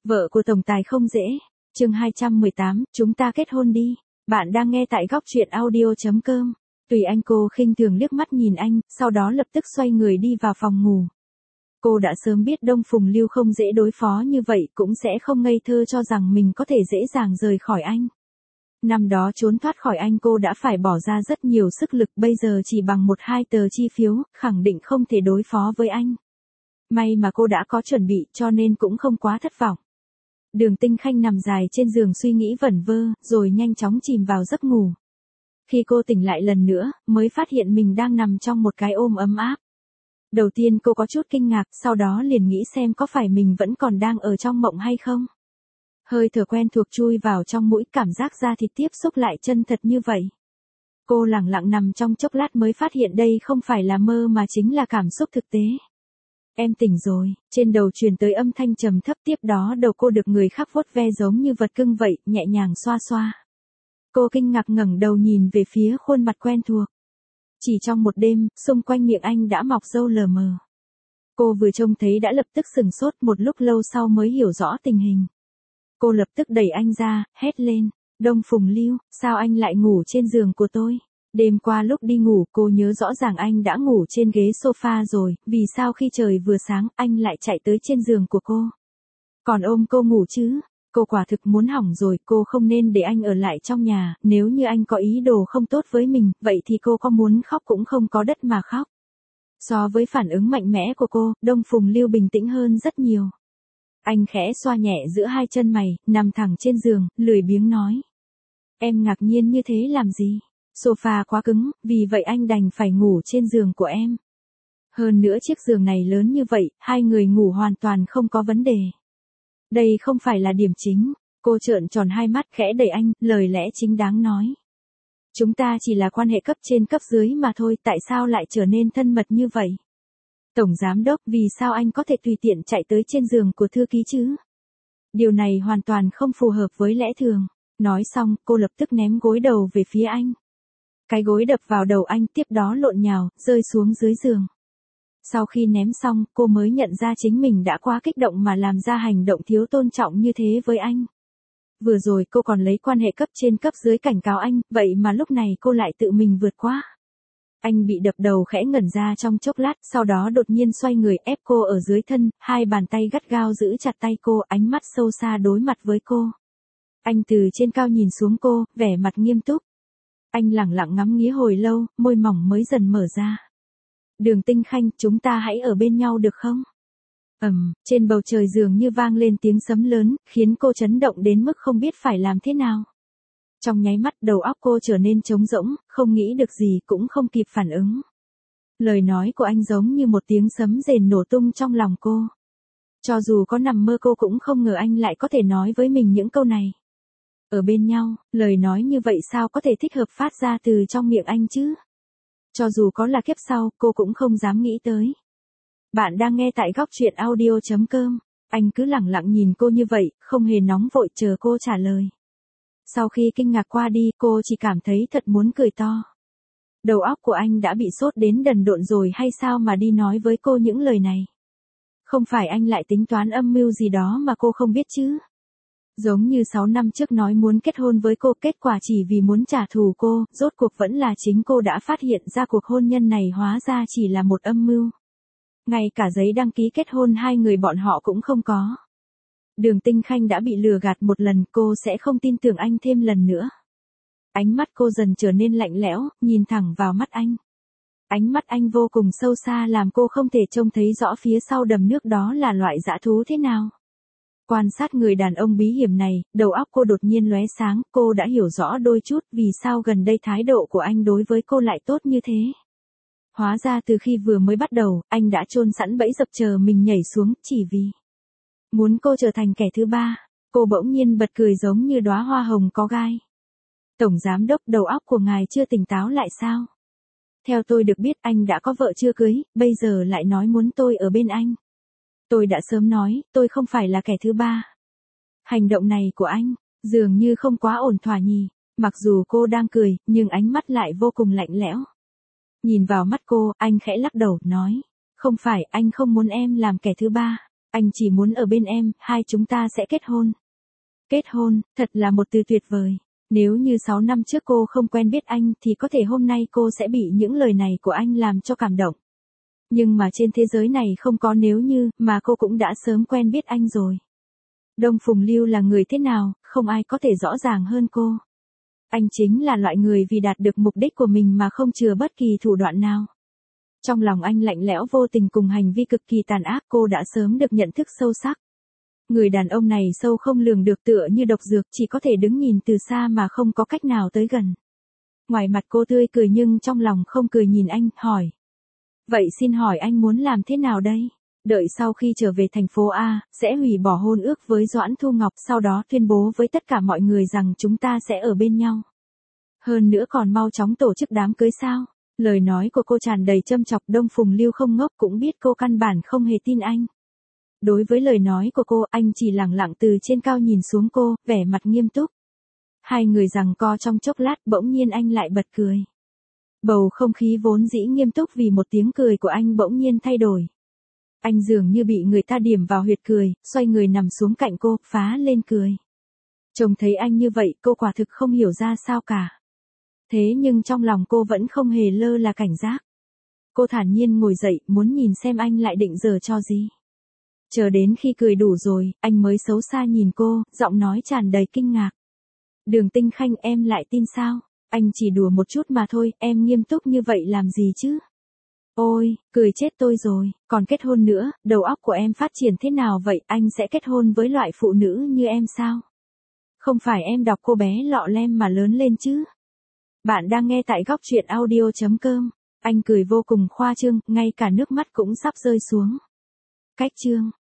Vợ của tổng tài không dễ. Chương 218, chúng ta kết hôn đi. Bạn đang nghe tại góc truyện audio.com. Tùy Anh cô khinh thường liếc mắt nhìn anh, sau đó lập tức xoay người đi vào phòng ngủ. Cô đã sớm biết Đông Phùng Lưu không dễ đối phó như vậy, cũng sẽ không ngây thơ cho rằng mình có thể dễ dàng rời khỏi anh. Năm đó trốn thoát khỏi anh cô đã phải bỏ ra rất nhiều sức lực, bây giờ chỉ bằng 1-2 tờ chi phiếu, khẳng định không thể đối phó với anh. May mà cô đã có chuẩn bị cho nên cũng không quá thất vọng. Đường Tinh Khanh nằm dài trên giường suy nghĩ vẩn vơ, rồi nhanh chóng chìm vào giấc ngủ. Khi cô tỉnh lại lần nữa, mới phát hiện mình đang nằm trong một cái ôm ấm áp. Đầu tiên cô có chút kinh ngạc, sau đó liền nghĩ xem có phải mình vẫn còn đang ở trong mộng hay không. Hơi thở quen thuộc chui vào trong mũi, cảm giác da thịt tiếp xúc lại chân thật như vậy. Cô lẳng lặng nằm trong chốc lát mới phát hiện đây không phải là mơ mà chính là cảm xúc thực tế. Em tỉnh rồi, trên đầu truyền tới âm thanh trầm thấp, tiếp đó đầu cô được người khác vuốt ve giống như vật cưng vậy, nhẹ nhàng xoa xoa. Cô kinh ngạc ngẩng đầu nhìn về phía khuôn mặt quen thuộc. Chỉ trong một đêm, xung quanh miệng anh đã mọc râu lờ mờ. Cô vừa trông thấy đã lập tức sửng sốt, một lúc lâu sau mới hiểu rõ tình hình. Cô lập tức đẩy anh ra, hét lên, Đông Phùng Lưu, sao anh lại ngủ trên giường của tôi? Đêm qua lúc đi ngủ cô nhớ rõ ràng anh đã ngủ trên ghế sofa rồi, vì sao khi trời vừa sáng anh lại chạy tới trên giường của cô? Còn ôm cô ngủ chứ? Cô quả thực muốn hỏng rồi, cô không nên để anh ở lại trong nhà, nếu như anh có ý đồ không tốt với mình, vậy thì cô có muốn khóc cũng không có đất mà khóc. So với phản ứng mạnh mẽ của cô, Đông Phùng Lưu bình tĩnh hơn rất nhiều. Anh khẽ xoa nhẹ giữa hai chân mày, nằm thẳng trên giường, lười biếng nói. Em ngạc nhiên như thế làm gì? Sofa quá cứng, vì vậy anh đành phải ngủ trên giường của em. Hơn nữa chiếc giường này lớn như vậy, hai người ngủ hoàn toàn không có vấn đề. Đây không phải là điểm chính. Cô trợn tròn hai mắt khẽ đẩy anh, lời lẽ chính đáng nói. Chúng ta chỉ là quan hệ cấp trên cấp dưới mà thôi, tại sao lại trở nên thân mật như vậy? Tổng giám đốc, vì sao anh có thể tùy tiện chạy tới trên giường của thư ký chứ? Điều này hoàn toàn không phù hợp với lẽ thường. Nói xong, cô lập tức ném gối đầu về phía anh. Cái gối đập vào đầu anh, tiếp đó lộn nhào, rơi xuống dưới giường. Sau khi ném xong, cô mới nhận ra chính mình đã quá kích động mà làm ra hành động thiếu tôn trọng như thế với anh. Vừa rồi cô còn lấy quan hệ cấp trên cấp dưới cảnh cáo anh, vậy mà lúc này cô lại tự mình vượt qua. Anh bị đập đầu khẽ ngẩn ra trong chốc lát, sau đó đột nhiên xoay người ép cô ở dưới thân, hai bàn tay gắt gao giữ chặt tay cô, ánh mắt sâu xa đối mặt với cô. Anh từ trên cao nhìn xuống cô, vẻ mặt nghiêm túc. Anh lẳng lặng ngắm nghía hồi lâu, môi mỏng mới dần mở ra. Đường Tinh Khanh, chúng ta hãy ở bên nhau được không? Trên bầu trời dường như vang lên tiếng sấm lớn, khiến cô chấn động đến mức không biết phải làm thế nào. Trong nháy mắt đầu óc cô trở nên trống rỗng, không nghĩ được gì cũng không kịp phản ứng. Lời nói của anh giống như một tiếng sấm rền nổ tung trong lòng cô. Cho dù có nằm mơ cô cũng không ngờ anh lại có thể nói với mình những câu này. Ở bên nhau, lời nói như vậy sao có thể thích hợp phát ra từ trong miệng anh chứ? Cho dù có là kiếp sau, cô cũng không dám nghĩ tới. Bạn đang nghe tại góc truyện audio.com. Anh cứ lẳng lặng nhìn cô như vậy, không hề nóng vội chờ cô trả lời. Sau khi kinh ngạc qua đi, cô chỉ cảm thấy thật muốn cười to. Đầu óc của anh đã bị sốt đến đần độn rồi hay sao mà đi nói với cô những lời này? Không phải anh lại tính toán âm mưu gì đó mà cô không biết chứ? Giống như 6 năm trước nói muốn kết hôn với cô, kết quả chỉ vì muốn trả thù cô, rốt cuộc vẫn là chính cô đã phát hiện ra cuộc hôn nhân này hóa ra chỉ là một âm mưu. Ngay cả giấy đăng ký kết hôn hai người bọn họ cũng không có. Đường Tinh Khanh đã bị lừa gạt một lần, cô sẽ không tin tưởng anh thêm lần nữa. Ánh mắt cô dần trở nên lạnh lẽo, nhìn thẳng vào mắt anh. Ánh mắt anh vô cùng sâu xa làm cô không thể trông thấy rõ phía sau đầm nước đó là loại dã thú thế nào. Quan sát người đàn ông bí hiểm này, đầu óc cô đột nhiên lóe sáng, cô đã hiểu rõ đôi chút vì sao gần đây thái độ của anh đối với cô lại tốt như thế. Hóa ra từ khi vừa mới bắt đầu, anh đã chôn sẵn bẫy dập chờ mình nhảy xuống, chỉ vì muốn cô trở thành kẻ thứ ba. Cô bỗng nhiên bật cười giống như đóa hoa hồng có gai. Tổng giám đốc, đầu óc của ngài chưa tỉnh táo lại sao? Theo tôi được biết anh đã có vợ chưa cưới, bây giờ lại nói muốn tôi ở bên anh. Tôi đã sớm nói, tôi không phải là kẻ thứ ba. Hành động này của anh, dường như không quá ổn thỏa nhỉ. Mặc dù cô đang cười, nhưng ánh mắt lại vô cùng lạnh lẽo. Nhìn vào mắt cô, anh khẽ lắc đầu, nói. Không phải, anh không muốn em làm kẻ thứ ba. Anh chỉ muốn ở bên em, hai chúng ta sẽ kết hôn. Kết hôn, thật là một từ tuyệt vời. Nếu như 6 năm trước cô không quen biết anh thì có thể hôm nay cô sẽ bị những lời này của anh làm cho cảm động. Nhưng mà trên thế giới này không có nếu như, mà cô cũng đã sớm quen biết anh rồi. Đông Phùng Lưu là người thế nào, không ai có thể rõ ràng hơn cô. Anh chính là loại người vì đạt được mục đích của mình mà không chừa bất kỳ thủ đoạn nào. Trong lòng anh lạnh lẽo vô tình cùng hành vi cực kỳ tàn ác, cô đã sớm được nhận thức sâu sắc. Người đàn ông này sâu không lường được, tựa như độc dược, chỉ có thể đứng nhìn từ xa mà không có cách nào tới gần. Ngoài mặt cô tươi cười nhưng trong lòng không cười, nhìn anh, hỏi. Vậy xin hỏi anh muốn làm thế nào đây? Đợi sau khi trở về thành phố A, sẽ hủy bỏ hôn ước với Doãn Thu Ngọc, sau đó tuyên bố với tất cả mọi người rằng chúng ta sẽ ở bên nhau. Hơn nữa còn mau chóng tổ chức đám cưới sao? Lời nói của cô tràn đầy châm chọc. Đông Phùng Lưu không ngốc, cũng biết cô căn bản không hề tin anh. Đối với lời nói của cô, anh chỉ lẳng lặng từ trên cao nhìn xuống cô, vẻ mặt nghiêm túc. Hai người giằng co trong chốc lát, bỗng nhiên anh lại bật cười. Bầu không khí vốn dĩ nghiêm túc vì một tiếng cười của anh bỗng nhiên thay đổi. Anh dường như bị người ta điểm vào huyệt cười, xoay người nằm xuống cạnh cô, phá lên cười. Trông thấy anh như vậy, cô quả thực không hiểu ra sao cả. Thế nhưng trong lòng cô vẫn không hề lơ là cảnh giác. Cô thản nhiên ngồi dậy, muốn nhìn xem anh lại định giở trò gì. Chờ đến khi cười đủ rồi, anh mới xấu xa nhìn cô, giọng nói tràn đầy kinh ngạc. Đường Tinh Khanh, em lại tin sao? Anh chỉ đùa một chút mà thôi, em nghiêm túc như vậy làm gì chứ? Ôi, cười chết tôi rồi, còn kết hôn nữa, đầu óc của em phát triển thế nào vậy? Anh sẽ kết hôn với loại phụ nữ như em sao? Không phải em đọc cô bé lọ lem mà lớn lên chứ? Bạn đang nghe tại góc truyện audio.com. Anh cười vô cùng khoa trương, ngay cả nước mắt cũng sắp rơi xuống. Cách chương